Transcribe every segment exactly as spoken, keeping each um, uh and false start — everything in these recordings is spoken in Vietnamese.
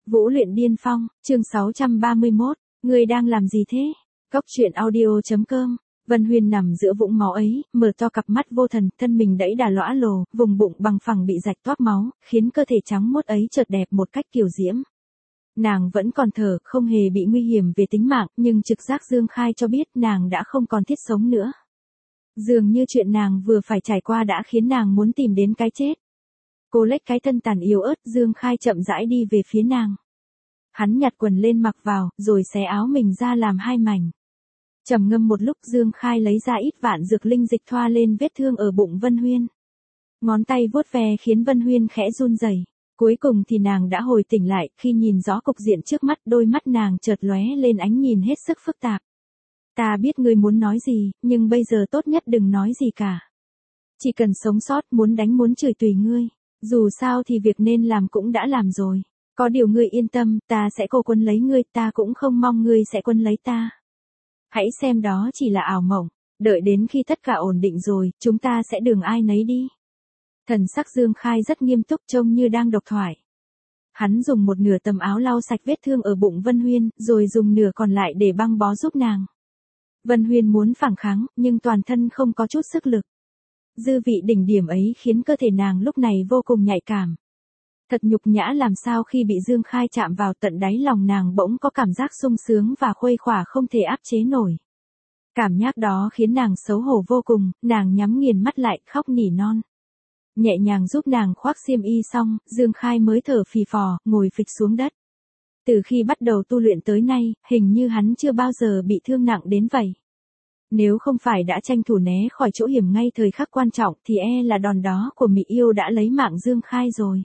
Vũ luyện điên phong, chương sáu trăm ba mươi mốt, ngươi đang làm gì thế? Cốc truyện audio chấm com. Vân Huyên nằm giữa vũng máu ấy, mở to cặp mắt vô thần, thân mình đẫy đà lõa lồ, vùng bụng bằng phẳng bị rạch toát máu, khiến cơ thể trắng muốt ấy chợt đẹp một cách kiều diễm. Nàng vẫn còn thở, không hề bị nguy hiểm về tính mạng, nhưng trực giác Dương Khai cho biết nàng đã không còn thiết sống nữa. Dường như chuyện nàng vừa phải trải qua đã khiến nàng muốn tìm đến cái chết. Cô lách cái thân tàn yếu ớt, Dương Khai chậm rãi đi về phía nàng. Hắn nhặt quần lên mặc vào, rồi xé áo mình ra làm hai mảnh. Trầm ngâm một lúc, Dương Khai lấy ra ít vạn dược linh dịch thoa lên vết thương ở bụng Vân Huyên. Ngón tay vuốt ve khiến Vân Huyên khẽ run rẩy. Cuối cùng thì nàng đã hồi tỉnh lại, khi nhìn rõ cục diện trước mắt, đôi mắt nàng chợt lóe lên ánh nhìn hết sức phức tạp. Ta biết ngươi muốn nói gì, nhưng bây giờ tốt nhất đừng nói gì cả. Chỉ cần sống sót, muốn đánh muốn chửi tùy ngươi. Dù sao thì việc nên làm cũng đã làm rồi. Có điều ngươi yên tâm, ta sẽ cô quân lấy ngươi, ta cũng không mong ngươi sẽ quân lấy ta. Hãy xem đó chỉ là ảo mộng, đợi đến khi tất cả ổn định rồi, chúng ta sẽ đường ai nấy đi. Thần sắc Dương Khai rất nghiêm túc, trông như đang độc thoại. Hắn dùng một nửa tấm áo lau sạch vết thương ở bụng Vân Huyên, rồi dùng nửa còn lại để băng bó giúp nàng. Vân Huyên muốn phản kháng, nhưng toàn thân không có chút sức lực. Dư vị đỉnh điểm ấy khiến cơ thể nàng lúc này vô cùng nhạy cảm. Thật nhục nhã làm sao khi bị Dương Khai chạm vào, tận đáy lòng nàng bỗng có cảm giác sung sướng và khuây khỏa không thể áp chế nổi. Cảm giác đó khiến nàng xấu hổ vô cùng, nàng nhắm nghiền mắt lại, khóc nỉ non. Nhẹ nhàng giúp nàng khoác xiêm y xong, Dương Khai mới thở phì phò, ngồi phịch xuống đất. Từ khi bắt đầu tu luyện tới nay, hình như hắn chưa bao giờ bị thương nặng đến vậy. Nếu không phải đã tranh thủ né khỏi chỗ hiểm ngay thời khắc quan trọng thì e là đòn đó của Mị Yêu đã lấy mạng Dương Khai rồi.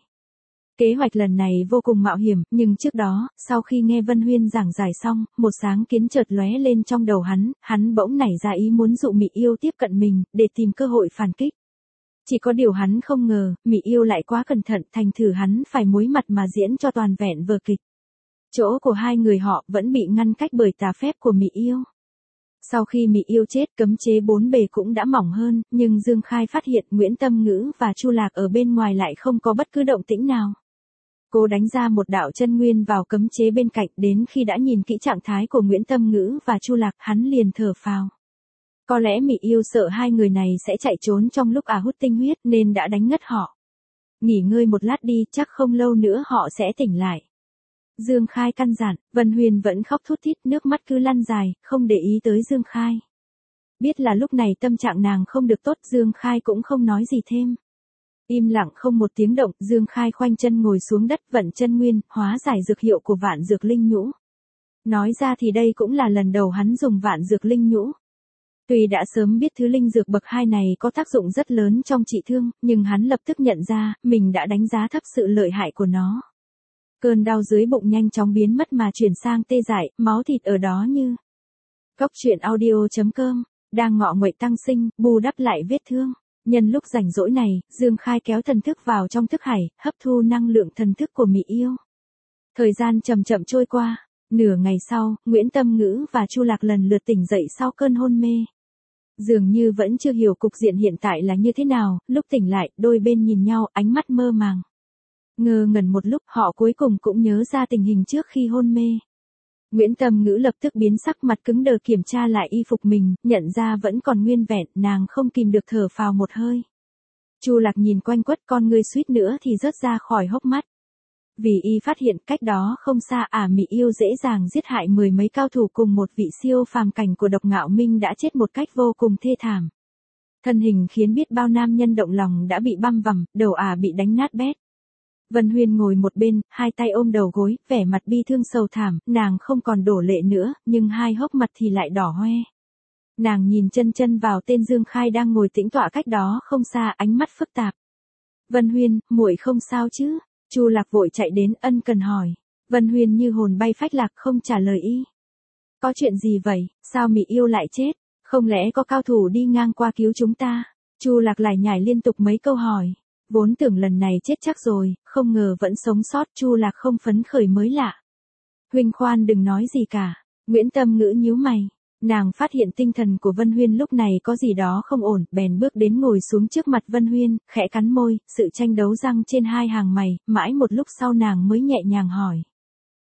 Kế hoạch lần này vô cùng mạo hiểm, nhưng trước đó, sau khi nghe Vân Huyên giảng giải xong, một sáng kiến chợt lóe lên trong đầu hắn, hắn bỗng nảy ra ý muốn dụ Mị Yêu tiếp cận mình, để tìm cơ hội phản kích. Chỉ có điều hắn không ngờ, Mị Yêu lại quá cẩn thận, thành thử hắn phải muối mặt mà diễn cho toàn vẹn vở kịch. Chỗ của hai người họ vẫn bị ngăn cách bởi tà phép của Mị Yêu. Sau khi Mị Yêu chết, cấm chế bốn bề cũng đã mỏng hơn, nhưng Dương Khai phát hiện Nguyễn Tâm Ngữ và Chu Lạc ở bên ngoài lại không có bất cứ động tĩnh nào. Cô đánh ra một đạo chân nguyên vào cấm chế bên cạnh, đến khi đã nhìn kỹ trạng thái của Nguyễn Tâm Ngữ và Chu Lạc, hắn liền thở phào. Có lẽ Mị Yêu sợ hai người này sẽ chạy trốn trong lúc ả hút tinh huyết nên đã đánh ngất họ. Nghỉ ngơi một lát đi, chắc không lâu nữa họ sẽ tỉnh lại. Dương Khai căn dặn, Vân Huyên vẫn khóc thút thít, nước mắt cứ lăn dài, không để ý tới Dương Khai. Biết là lúc này tâm trạng nàng không được tốt, Dương Khai cũng không nói gì thêm. Im lặng không một tiếng động, Dương Khai khoanh chân ngồi xuống đất, vận chân nguyên, hóa giải dược hiệu của vạn dược linh nhũ. Nói ra thì đây cũng là lần đầu hắn dùng vạn dược linh nhũ. Tuy đã sớm biết thứ linh dược bậc hai này có tác dụng rất lớn trong trị thương, nhưng hắn lập tức nhận ra, mình đã đánh giá thấp sự lợi hại của nó. Cơn đau dưới bụng nhanh chóng biến mất mà chuyển sang tê dại, máu thịt ở đó như. Cốc truyện audio chấm com, đang ngọ nguậy tăng sinh, bù đắp lại vết thương. Nhân lúc rảnh rỗi này, Dương Khai kéo thần thức vào trong thức hải, hấp thu năng lượng thần thức của Mị Yêu. Thời gian chậm chậm trôi qua, nửa ngày sau, Nguyễn Tâm Ngữ và Chu Lạc lần lượt tỉnh dậy sau cơn hôn mê. Dường như vẫn chưa hiểu cục diện hiện tại là như thế nào, lúc tỉnh lại, đôi bên nhìn nhau, ánh mắt mơ màng. Ngơ ngẩn một lúc, họ cuối cùng cũng nhớ ra tình hình trước khi hôn mê. Nguyễn Tâm Ngữ lập tức biến sắc, mặt cứng đờ kiểm tra lại y phục mình, nhận ra vẫn còn nguyên vẹn, nàng không kìm được thở phào một hơi. Chu Lạc nhìn quanh quất, con ngươi suýt nữa thì rớt ra khỏi hốc mắt. Vì y phát hiện cách đó không xa ả Mị Yêu dễ dàng giết hại mười mấy cao thủ cùng một vị siêu phàm cảnh của Độc Ngạo Minh đã chết một cách vô cùng thê thảm. Thân hình khiến biết bao nam nhân động lòng đã bị băm vằm, đầu ả bị đánh nát bét. Vân Huyên ngồi một bên, hai tay ôm đầu gối, vẻ mặt bi thương sầu thảm, nàng không còn đổ lệ nữa, nhưng hai hốc mặt thì lại đỏ hoe. Nàng nhìn chân chân vào tên Dương Khai đang ngồi tĩnh tọa cách đó không xa, ánh mắt phức tạp. Vân Huyên, muội không sao chứ? Chu Lạc vội chạy đến, ân cần hỏi. Vân Huyên như hồn bay phách lạc không trả lời y. Có chuyện gì vậy, sao Mị Yêu lại chết? Không lẽ có cao thủ đi ngang qua cứu chúng ta? Chu Lạc lải nhải liên tục mấy câu hỏi. Vốn tưởng lần này chết chắc rồi, không ngờ vẫn sống sót, Chu Lạc không phấn khởi mới lạ. Huynh khoan đừng nói gì cả. Nguyễn Tâm Ngữ nhíu mày. Nàng phát hiện tinh thần của Vân Huyên lúc này có gì đó không ổn, bèn bước đến ngồi xuống trước mặt Vân Huyên, khẽ cắn môi, sự tranh đấu răng trên hai hàng mày, mãi một lúc sau nàng mới nhẹ nhàng hỏi.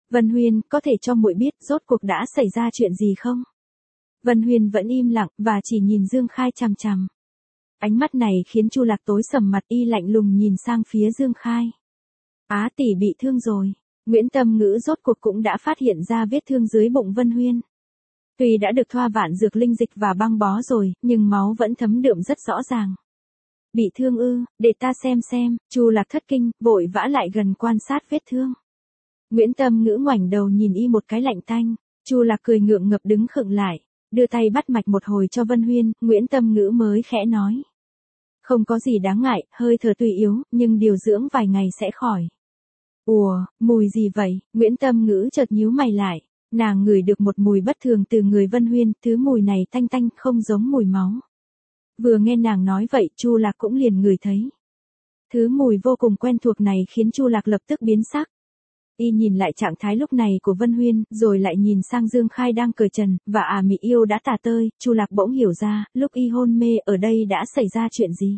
Vân Huyên, có thể cho muội biết rốt cuộc đã xảy ra chuyện gì không? Vân Huyên vẫn im lặng và chỉ nhìn Dương Khai chằm chằm. Ánh mắt này khiến Chu Lạc tối sầm mặt, y lạnh lùng nhìn sang phía Dương Khai. Á tỷ bị thương rồi. Nguyễn Tâm Ngữ rốt cuộc cũng đã phát hiện ra vết thương dưới bụng Vân Huyên. Tuy đã được thoa vạn dược linh dịch và băng bó rồi, nhưng máu vẫn thấm đượm rất rõ ràng. Bị thương ư, để ta xem xem. Chu Lạc thất kinh, vội vã lại gần quan sát vết thương. Nguyễn Tâm Ngữ ngoảnh đầu nhìn y một cái lạnh tanh. Chu Lạc cười ngượng ngập đứng khựng lại, đưa tay bắt mạch một hồi cho Vân Huyên. Nguyễn Tâm Ngữ mới khẽ nói. Không có gì đáng ngại, hơi thở tuy yếu, nhưng điều dưỡng vài ngày sẽ khỏi. Ủa, mùi gì vậy? Nguyễn Tâm Ngữ chợt nhíu mày lại. Nàng ngửi được một mùi bất thường từ người Vân Huyên, thứ mùi này tanh tanh, không giống mùi máu. Vừa nghe nàng nói vậy, Chu Lạc cũng liền ngửi thấy. Thứ mùi vô cùng quen thuộc này khiến Chu Lạc lập tức biến sắc. Y nhìn lại trạng thái lúc này của Vân Huyên, rồi lại nhìn sang Dương Khai đang cởi trần, và à Mị Yêu đã tả tơi. Chu Lạc bỗng hiểu ra, lúc y hôn mê ở đây đã xảy ra chuyện gì.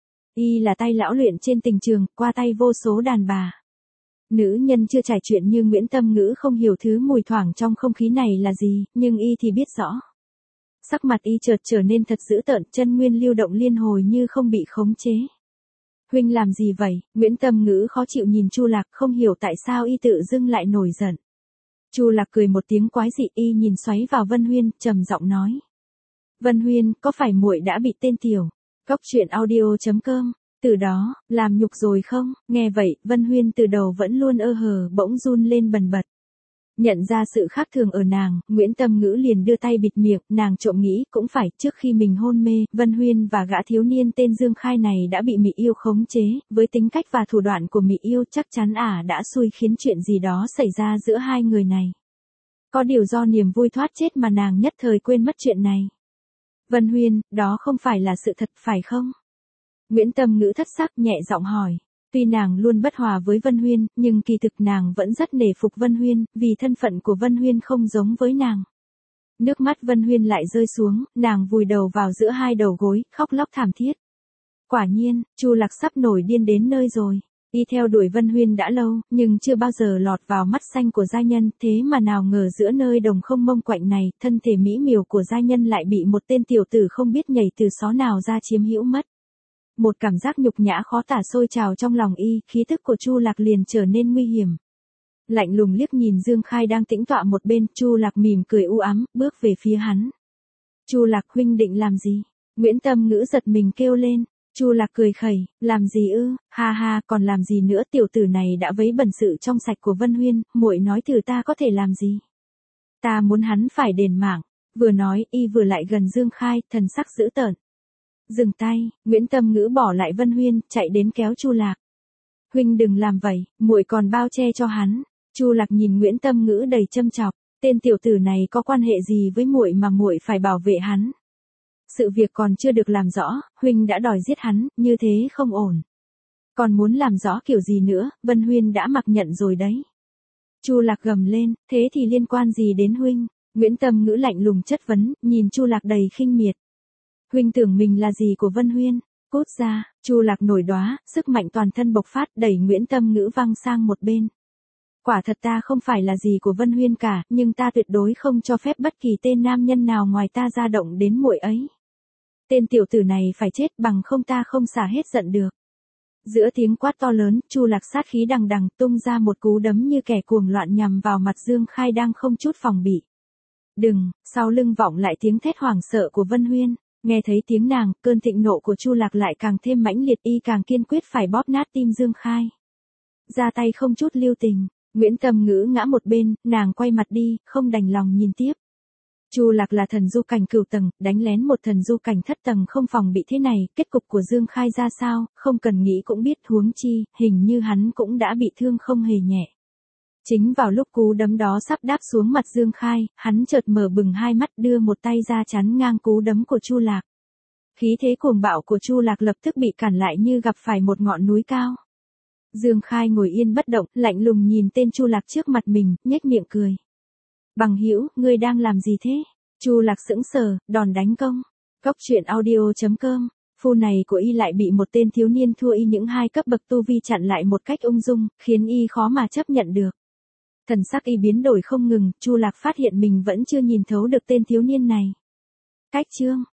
Y là tay lão luyện trên tình trường, qua tay vô số đàn bà. Nữ nhân chưa trải chuyện như Nguyễn Tâm Ngữ không hiểu thứ mùi thoảng trong không khí này là gì, nhưng y thì biết rõ. Sắc mặt y chợt trở nên thật dữ tợn, chân nguyên lưu động liên hồi như không bị khống chế. Huynh làm gì vậy? Nguyễn Tâm Ngữ khó chịu nhìn Chu Lạc, không hiểu tại sao y tự dưng lại nổi giận. Chu Lạc cười một tiếng quái dị, y nhìn xoáy vào Vân Huyên, trầm giọng nói. Vân Huyên, có phải muội đã bị tên tiểu Cóc truyện audio chấm com từ đó làm nhục rồi không? Nghe vậy, Vân Huyên từ đầu vẫn luôn ơ hờ bỗng run lên bần bật. Nhận ra sự khác thường ở nàng, Nguyễn Tâm Ngữ liền đưa tay bịt miệng. Nàng trộm nghĩ, cũng phải, trước khi mình hôn mê, Vân Huyên và gã thiếu niên tên Dương Khai này đã bị Mị Yêu khống chế. Với tính cách và thủ đoạn của Mị Yêu, chắc chắn ả à đã xui khiến chuyện gì đó xảy ra giữa hai người này. Có điều do niềm vui thoát chết mà nàng nhất thời quên mất chuyện này. Vân Huyên, đó không phải là sự thật phải không? Nguyễn Tâm Ngữ thất sắc nhẹ giọng hỏi. Tuy nàng luôn bất hòa với Vân Huyên, nhưng kỳ thực nàng vẫn rất nể phục Vân Huyên, vì thân phận của Vân Huyên không giống với nàng. Nước mắt Vân Huyên lại rơi xuống, nàng vùi đầu vào giữa hai đầu gối, khóc lóc thảm thiết. Quả nhiên, Chu Lạc sắp nổi điên đến nơi rồi. Y theo đuổi Vân Huyên đã lâu, nhưng chưa bao giờ lọt vào mắt xanh của giai nhân, thế mà nào ngờ giữa nơi đồng không mông quạnh này, thân thể mỹ miều của giai nhân lại bị một tên tiểu tử không biết nhảy từ xó nào ra chiếm hữu mất. Một cảm giác nhục nhã khó tả sôi trào trong lòng y, khí tức của Chu Lạc liền trở nên nguy hiểm. Lạnh lùng liếc nhìn Dương Khai đang tĩnh tọa một bên, Chu Lạc mỉm cười u ám, bước về phía hắn. Chu Lạc huynh định làm gì? Nguyễn Tâm Ngữ giật mình kêu lên. Chu Lạc cười khẩy, làm gì ư? Ha ha, còn làm gì nữa, tiểu tử này đã vấy bẩn sự trong sạch của Vân Huyên, muội nói thử ta có thể làm gì? Ta muốn hắn phải đền mạng. Vừa nói, y vừa lại gần Dương Khai, thần sắc dữ tợn. Dừng tay, Nguyễn Tâm Ngữ bỏ lại Vân Huyên, chạy đến kéo Chu Lạc. Huynh đừng làm vậy, muội còn bao che cho hắn. Chu Lạc nhìn Nguyễn Tâm Ngữ đầy châm chọc, tên tiểu tử này có quan hệ gì với muội mà muội phải bảo vệ hắn? Sự việc còn chưa được làm rõ, huynh đã đòi giết hắn, như thế không ổn. Còn muốn làm rõ kiểu gì nữa, Vân Huyên đã mặc nhận rồi đấy. Chu Lạc gầm lên, thế thì liên quan gì đến huynh? Nguyễn Tâm Ngữ lạnh lùng chất vấn, nhìn Chu Lạc đầy khinh miệt. Huynh tưởng mình là gì của Vân Huyên? Cút ra. Chu Lạc nổi đoá, sức mạnh toàn thân bộc phát, đẩy Nguyễn Tâm Ngữ văng sang một bên. Quả thật ta không phải là gì của Vân Huyên cả, nhưng ta tuyệt đối không cho phép bất kỳ tên nam nhân nào ngoài ta ra động đến muội ấy. Tên tiểu tử này phải chết, bằng không ta không xả hết giận được. Giữa tiếng quát to lớn, Chu Lạc sát khí đằng đằng tung ra một cú đấm như kẻ cuồng loạn nhằm vào mặt Dương Khai đang không chút phòng bị. Đừng, sau lưng vọng lại tiếng thét hoảng sợ của Vân Huyên. Nghe thấy tiếng nàng, cơn thịnh nộ của Chu Lạc lại càng thêm mãnh liệt, y càng kiên quyết phải bóp nát tim Dương Khai. Ra tay không chút lưu tình. Nguyễn Tâm Ngữ ngã một bên, nàng quay mặt đi, không đành lòng nhìn tiếp. Chu Lạc là thần du cảnh cửu tầng, đánh lén một thần du cảnh thất tầng không phòng bị thế này, kết cục của Dương Khai ra sao, không cần nghĩ cũng biết, huống chi, hình như hắn cũng đã bị thương không hề nhẹ. Chính vào lúc cú đấm đó sắp đáp xuống mặt Dương Khai, hắn chợt mở bừng hai mắt, đưa một tay ra chắn ngang cú đấm của Chu Lạc. Khí thế cuồng bạo của Chu Lạc lập tức bị cản lại như gặp phải một ngọn núi cao. Dương Khai ngồi yên bất động, lạnh lùng nhìn tên Chu Lạc trước mặt mình, nhếch miệng cười. Bằng hữu, ngươi đang làm gì thế? Chu Lạc sững sờ, đòn đánh công. Cóc truyện audio chấm com Phu này của y lại bị một tên thiếu niên thua y những hai cấp bậc tu vi chặn lại một cách ung dung, khiến y khó mà chấp nhận được. Thần sắc y biến đổi không ngừng, Chu Lạc phát hiện mình vẫn chưa nhìn thấu được tên thiếu niên này. Cách chương